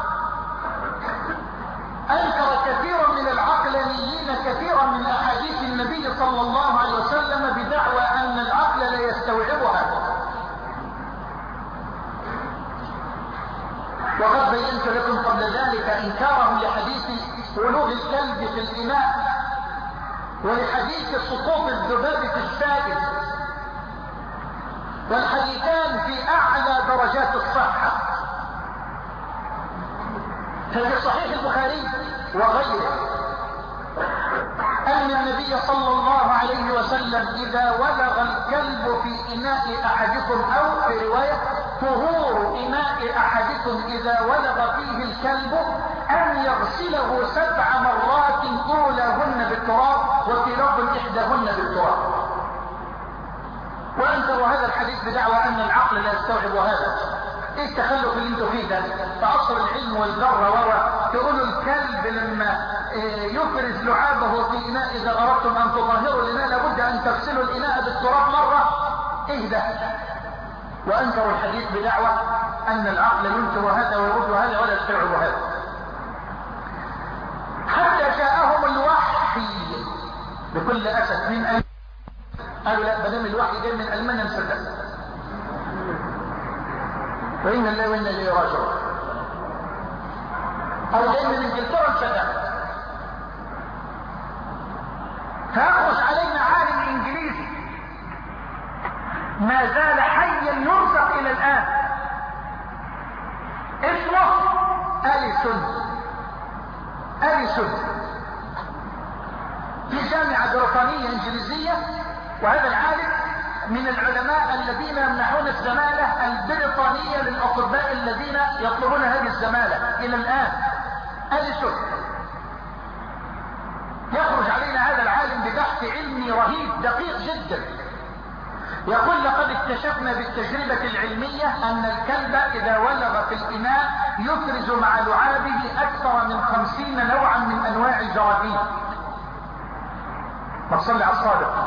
أنكر كثير من العقلانيين كثيرا من أحاديث النبي صلى الله عليه وسلم بدعوى أن العقل لا يستوعبها. وقد بينت لكم قبل ذلك إنكارهم لحديث ولوغ الكلب في الإناء ولحديث سقوط الذباب في السائل، والحديثان في اعلى درجات الصحة. ففي صحيح البخاري وغيره ان النبي صلى الله عليه وسلم اذا ولغ الكلب في اناء احدكم، او في رواية طهور اناء احدكم اذا ولغ فيه الكلب ان يغسله سبع مرات اولهن بالتراب وفي لفظ احداهن بالتراب. وانكروا هذا الحديث بدعوى ان العقل لا يستوعب هذا. ايه التخلف اللي انتوا فيه ده؟ تعصر العلم والذره ورا تقولوا الكلب لما يفرز لعابه في اناء اذا اردتم ان تطهروا الاناء لابد ان تغسلوا الاناء بالتراب مره. ايه ده؟ وانكروا الحديث بدعوى ان العقل ينكر هذا ويرد هذا ولا يستوعب هذا. حتى جاءهم الوحي بكل اسف من ألمانيا. قالوا لا، بدل الوحي جاي من المانيا نصدق. وإن الله وإنا إليه راجعون. أو جاي من انجلترا نصدق. فيخرج علينا عالم انجليزي ما زال حيا يرزق الى الان، اسمه أليسون. أليسون في جامعة بريطانية انجليزية، وهذا العالم من العلماء الذين يمنحون الزمالة البريطانية للأطباء الذين يطلبون هذه الزمالة الى الان. أليسون يخرج علينا هذا العالم ببحث علمي رهيب دقيق جدا، يقول لقد اكتشفنا بالتجربة العلمية ان الكلب اذا ولغ في الاناء يفرز مع لعابه اكثر من خمسين نوعا من انواع الجراثيم. فصل على الصادق.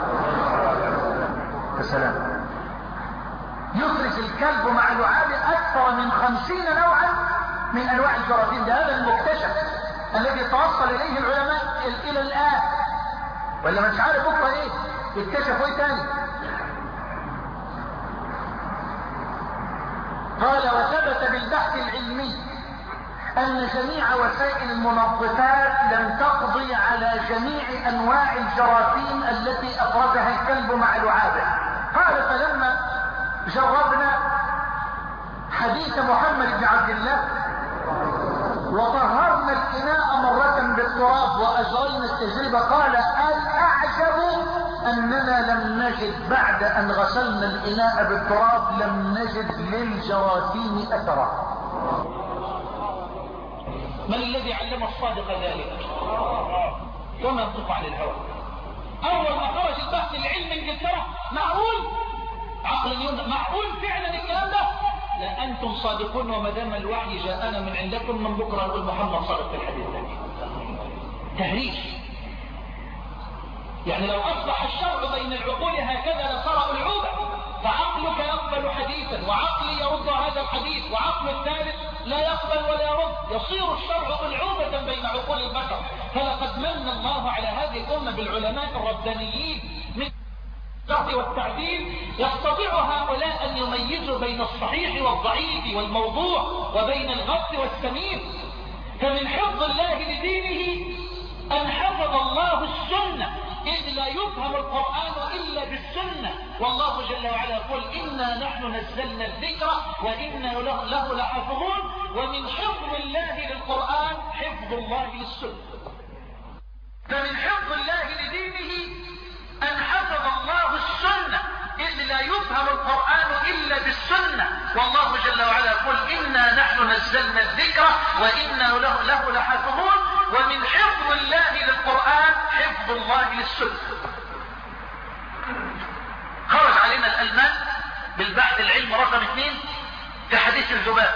السلام. يفرز الكلب مع لعابه اكثر من خمسين نوعا من انواع الجراثيم. ده هذا المكتشف الذي توصل اليه العلماء الى الان، ولا مش عارف بكره ايه يكتشفوا ايه تاني. قال وثبت بالبحث العلمي ان جميع وسائل المنظفات لم تقضي على جميع انواع الجراثيم التي افرزها الكلب مع لعابه. قال فلما جربنا حديث محمد بن عبد الله وطهرنا الاناء مرة بالتراب واجرينا التجربة، قال الاعجب اننا لم نجد بعد ان غسلنا الاناء بالتراب لم نجد للجراثيم اثرا. من الذي علم الصادق ذلك؟ وما ينطق عن الهوى. اول ما خرج البحث العلمي انجلترا، معقول عقل يمنع، معقول فعلا الكلام ده؟ لا انتم صادقون، وما دام الوحي جاءنا من عندكم من بكره نقول محمد صادق في الحديث ده. تهريج. يعني لو اصبح الشرع بين العقول هكذا لصار العوبه، فعقلك يقبل حديثا وعقلي يرد هذا الحديث وعقل الثالث لا يقبل ولا يرد، يصير الشرع العوبة بين عقول البشر. فلقد من الله على هذه الامه بالعلماء الربانيين من الجرح والتعديل، يستطيع هؤلاء ان يميزوا بين الصحيح والضعيف والموضوع وبين الغث والسمين. فمن حفظ الله لدينه ان حفظ الله السنه، إذ لا يفهم القرآن إلا بالسنة. والله جل وعلا يقول إنا نحن نزلنا الذكر وإنا له, له لحافظون. ومن حفظ الله للقرآن حفظ الله للسنة. فمن حفظ الله لدينه أن حفظ الله السنة، إذ لا يفهم القرآن إلا بالسنة. والله جل وعلا يقول إنا نحن نزلنا الذكر وإنا له, له لحافظون. ومن حفظ الله للقرآن حفظ الله للسنة. خرج علينا الألمان بالبحث العلم رقم اثنين في حديث الذباب.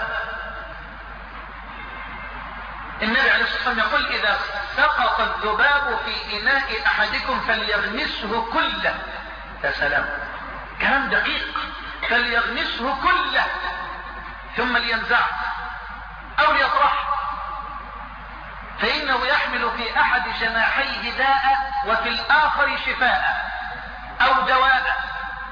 النبي عليه الصلاة والسلام يقول إذا سقط الذباب في إناء أحدكم فليغمسه كله. يا سلام، كلام دقيق. فليغمسه كله ثم لينزعه أو ليطرحه، فإنه يحمل في أحد جناحيه داء وفي الآخر شفاء أو دواء.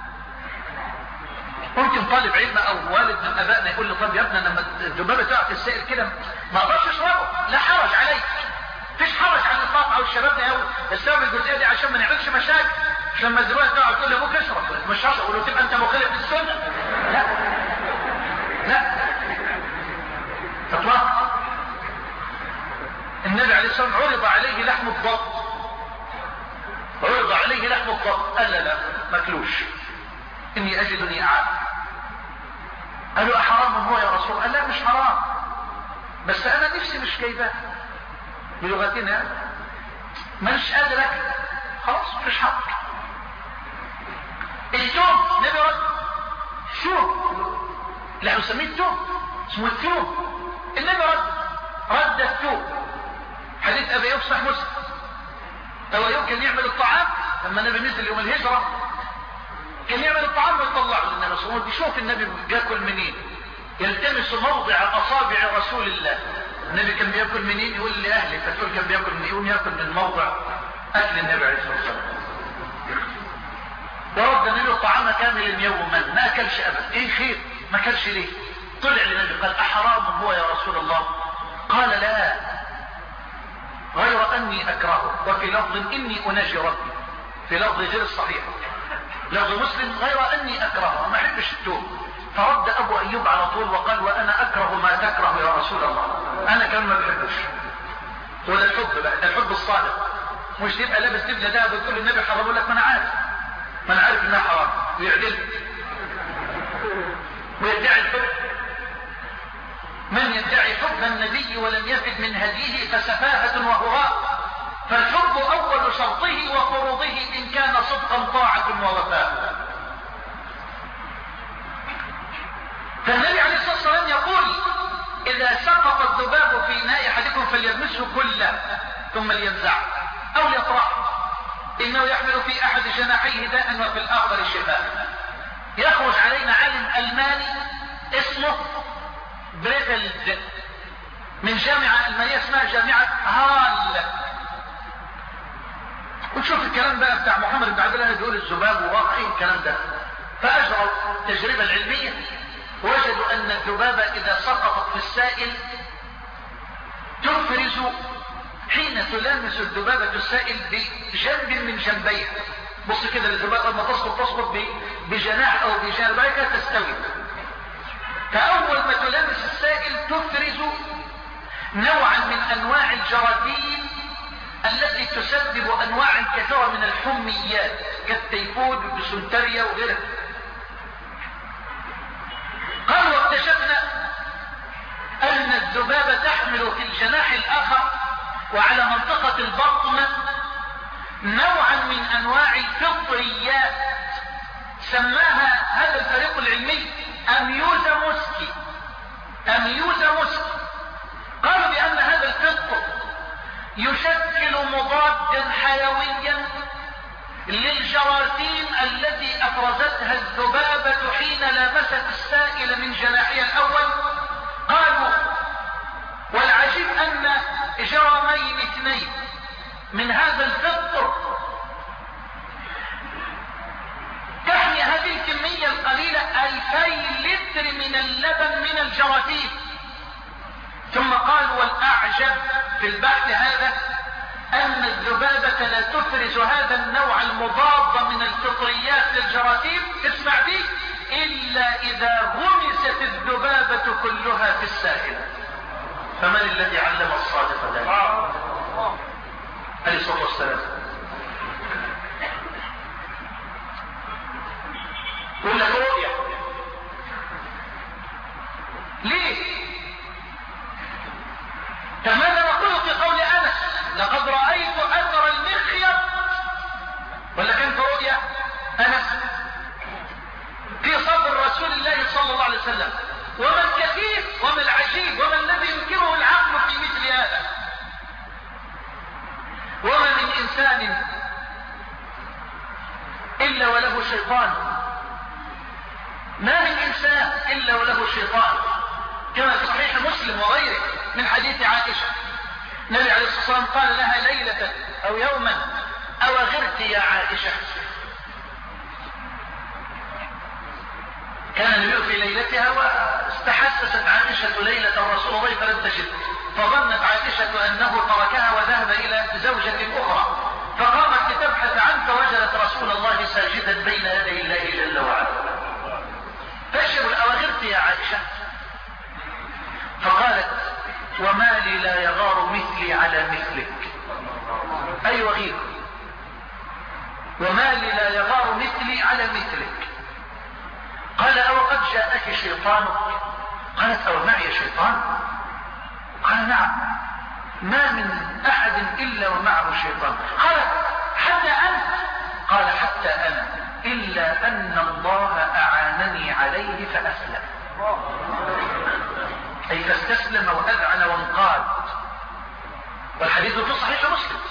ممكن طالب علم أو والد من أبائنا يقول له طب يا ابني لما الذبابة تقع في السائل كده ما أقدرش أشربه. لا حرج عليك، فيش حرج على الإطلاق أو الشباب أو السبب الجزئية دي عشان ما مش لما دلوقتي تقعد تقول لابوك اشرب مش هشرب ولو تبقى انت مخالف للسنه. لا لا فتوى. النبي عليه الصلاه والسلام عرض عليه لحم الضب، عرض عليه لحم الضب قال لا لا ماكلوش اني اجدني اعاب. قالوا احرام هو يا رسول الله؟ قال لا مش حرام بس انا نفسي مش جايباه بلغتنا مش قادر اكل خلاص مش حق. التوم نبي رد شو لا يسميه التوم اسمه التوم. النبي رد رد التوم. حديث ابي ايوب صحيح مسلم. ابي ايوب كان يعمل الطعام لما النبي نزل يوم الهجره كان يعمل الطعام ويطلعه للنبي صلى الله عليه وسلم. يشوف النبي بياكل منين، يلتمس موضع اصابع رسول الله. النبي كان بياكل منين؟ يقول لاهله فتقول كان بياكل منين؟ يقوم ياكل من موضع اكل النبي عليه الصلاه والسلام. ورد له الطعام كاملا يوما ما اكلش ابدا. ايه خير ما اكلش ليه؟ طلع للنبي قال احرام هو يا رسول الله؟ قال لا غير اني اكرهه. وفي لفظ اني اناجي ربي، في لفظ غير الصحيح لفظ مسلم غير اني اكرهه ما احبش التوم. فرد ابو ايوب على طول وقال وانا اكره ما تكره يا رسول الله. انا كمان ما بحبش. وده الحب بقى، ده الحب الصادق. مش تبقى لابس دبله ده بتقول النبي حرام يقول لك ما انا عارف ما انا عارف انها حرام ويعدل ويدعي الحب. من يدعي حب النبي ولم يفد من هديه فسفاهة وهراء. فالحب اول شرطه وفروضه ان كان صدقا طاعة ووفاء. فالنبي عليه الصلاة والسلام يقول اذا سقط الذباب في اناء احدكم فليلمسه كله ثم لينزعه او ليطرحه انه يحمل في احد جناحيه داء وفي الاخر شفاء. يخرج علينا عالم الماني اسمه بريفلد من جامعة المانية اسمها جامعة هال. وتشوف الكلام بقى بتاع محمد بن عبد الله بيقول الذباب وواقعي الكلام ده. فاجروا التجربة العلمية وجدوا ان الذبابة اذا سقطت في السائل تفرز حين تلامس الذبابة السائل بجنب من جنبيها. بص كده الذبابة لما تسقط تسقط بجناح او بجانبيها تستوي. فاول ما تلامس السائل تفرز نوعا من انواع الجراثيم التي تسبب انواع كثيرة من الحميات كالتيفود والديسنتريا وغيرها. قالوا واكتشفنا ان الذبابة تحمل في الجناح الاخر وعلى منطقة البطن نوعا من انواع الفطريات سماها هذا الفريق العلمي اميوزا موسكي. اميوزا موسكي قالوا بان هذا الفطر يشكل مضادا حيويا للجراثيم التي افرزتها الذبابة حين لامست السائل من جناحها الاول. قالوا والعجيب ان جرامين اثنين من هذا الفطر تحمي هذه الكمية القليلة ألفي لتر من اللبن من الجراثيم. ثم قالوا والاعجب في البحث هذا ان الذبابة لا تفرز هذا النوع المضاد من الفطريات للجراثيم اسمع دي الا اذا غمست الذبابة كلها في السائل. فمن الذي علم الصادق ذلك؟ عليه الصلاة والسلام. يقول لك رؤية ليه؟ فماذا نقول في قول انس لقد رأيت اثر المخيط؟ ولا كان في رؤية انس في صدر رسول الله صلى الله عليه وسلم؟ وما الكثير وما العجيب وما الذي ينكره العقل في مثل هذا؟ وما من انسان الا وله شيطان. ما من انسان الا وله شيطان كما في صحيح مسلم وغيره من حديث عائشة. النبي عليه الصلاة والسلام قال لها ليلة او يوما او غرت يا عائشة. كان النبي في ليلتها واستحسست عائشة ليلة رسول الله فلم تجد فظنت عائشة انه تركها وذهب الى زوجة اخرى فقامت لتبحث عنه فوجدت رسول الله ساجدا بين يدي الله جل وعلا. فاشر الأواخرت يا عائشة. فقالت وما لي لا يغار مثلي على مثلك. أي وغير وما لي لا يغار مثلي على مثلك. قال أو قد جاءك شيطانك؟ قالت أو معي شيطان؟ قال نعم ما من أحد إلا ومعه شيطان. قالت حتى أنت؟ قال حتى أنا إلا أن الله أعانني عليه فأسلم. أي فاستسلم وأذعن وانقاد. والحديث في صحيح مسلم.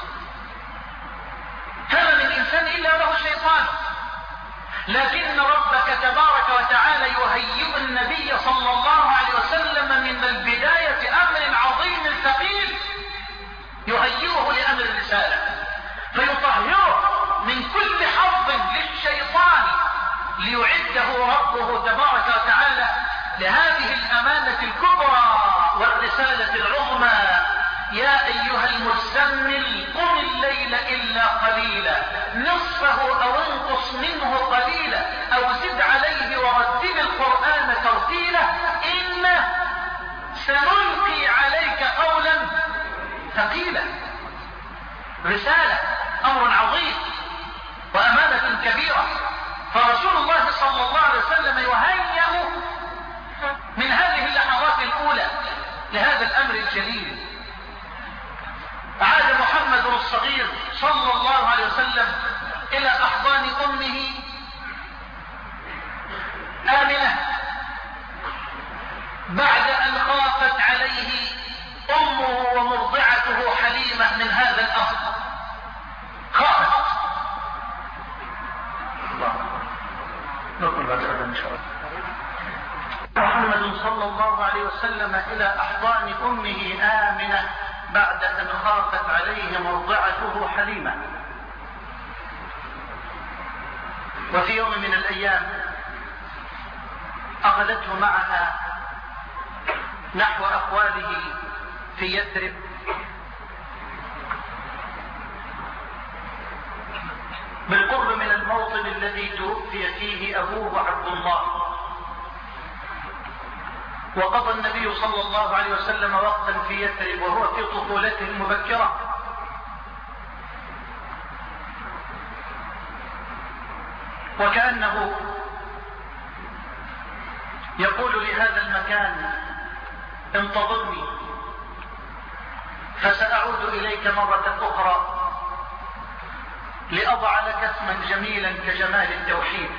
فما من إنسان إلا له شيطان، لكن ربك تبارك وتعالى يهيئ النبي صلى الله عليه وسلم من البداية أمر عظيم ثقيل، يهيئه لأمر الرسالة، فيطهره من كل حظ للشيطان ليعده ربه تبارك وتعالى لهذه الأمانة الكبرى والرسالة العظمى. يا أيها المزمل قم الليل إلا قليلا نصفه أو انقص منه قليلا أو زد عليه ورتل القرآن ترتيلا إن سنلقي عليك قولا ثقيلا. رسالة أمر عظيم وأمانة كبيرة. فرسول الله صلى الله عليه وسلم يهيأ من هذه اللحظات الأولى لهذا الأمر الجليل. عاد محمد الصغير صلى الله عليه وسلم إلى أحضان أمه آمنة بعد أن خافت عليه أمه ومرضعته حليمة من هذا الأمر. خافت. نقول بعد هذا إن شاء الله. محمد صلى الله عليه وسلم إلى أحضان أمه آمنة بعد أن خافت عليه مرضعته حليمة. وفي يوم من الأيام أخذته معها نحو أخواله في يثرب بالقرب من الموطن الذي توفي فيه أبوه عبد الله. وقضى النبي صلى الله عليه وسلم وقتا في يثرب وهو في طفولته المبكرة. وكأنه يقول لهذا المكان انتظرني فسأعود إليك مرة أخرى لأضع لك اسما جميلا كجمال التوحيد.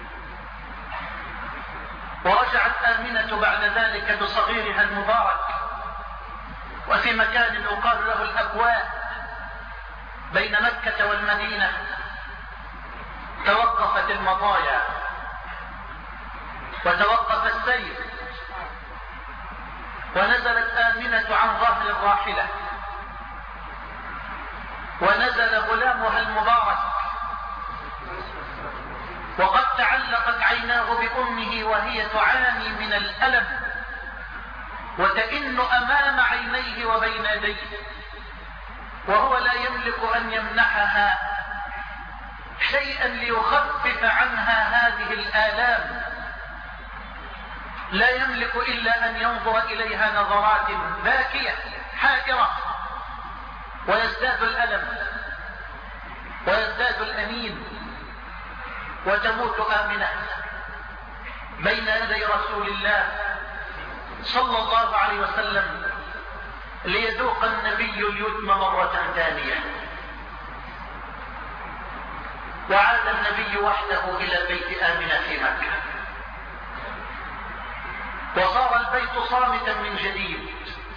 ورجعت آمنة بعد ذلك بصغيرها المبارك وفي مكان يقال له الأبواء بين مكة والمدينة. توقفت المطايا وتوقف السير ونزلت آمنة عن ظهر الراحلة ونزل غلامها المبارك وقد تعلقت عيناه بأمه وهي تعاني من الألم وتئن أمام عينيه وبين يديه وهو لا يملك أن يمنحها شيئا ليخفف عنها هذه الآلام. لا يملك إلا أن ينظر إليها نظرات باكية حائرة ويزداد الألم ويزداد الأنين وتموت آمنة بين يدي رسول الله صلى الله عليه وسلم ليذوق النبي اليتم مرة ثانية. وعاد النبي وحده إلى بيت آمنة في مكة وصار البيت صامتا من جديد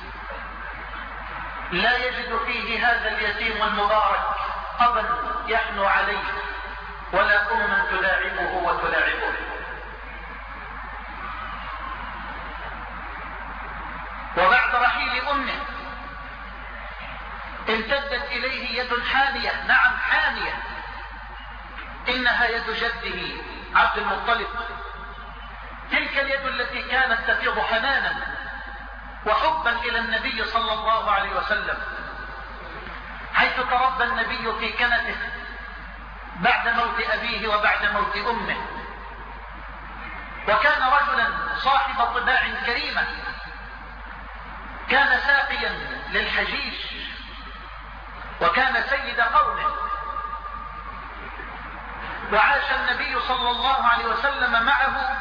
لا يجد فيه هذا اليتيم المبارك أبا يحنو عليه ولا أما تلاعبه وتلاعبه. وبعد رحيل أمه امتدت إليه يد حانية. نعم حانية، إنها يد جده عبد المطلب، تلك اليد التي كانت تفيض حنانا وحبا إلى النبي صلى الله عليه وسلم، حيث تربى النبي في كنفه بعد موت أبيه وبعد موت أمه، وكان رجلا صاحب طباع كريمة، كان ساقيا للحجيج وكان سيد قومه. وعاش النبي صلى الله عليه وسلم معه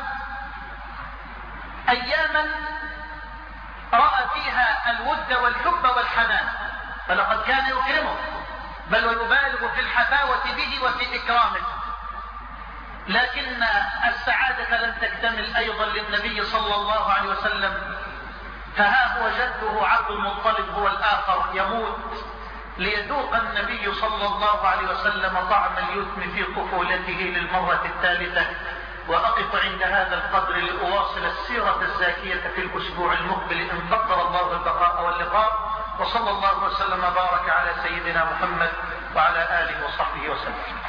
أياما رأى فيها الود والحب والحنان، فلقد كان يكرمه بل ويبالغ في الحفاوة به وفي إكرامه. لكن السعادة لم تكتمل أيضا للنبي صلى الله عليه وسلم، فها هو جده عبد المطلب هو الآخر يموت ليذوق النبي صلى الله عليه وسلم طعم اليتم في طفولته للمرة الثالثة. وأقف عند هذا القدر لأواصل السيرة الزاكية في الأسبوع المقبل إن قدر الله البقاء واللقاء. وصلى الله وسلم وبارك على سيدنا محمد وعلى آله وصحبه وسلم.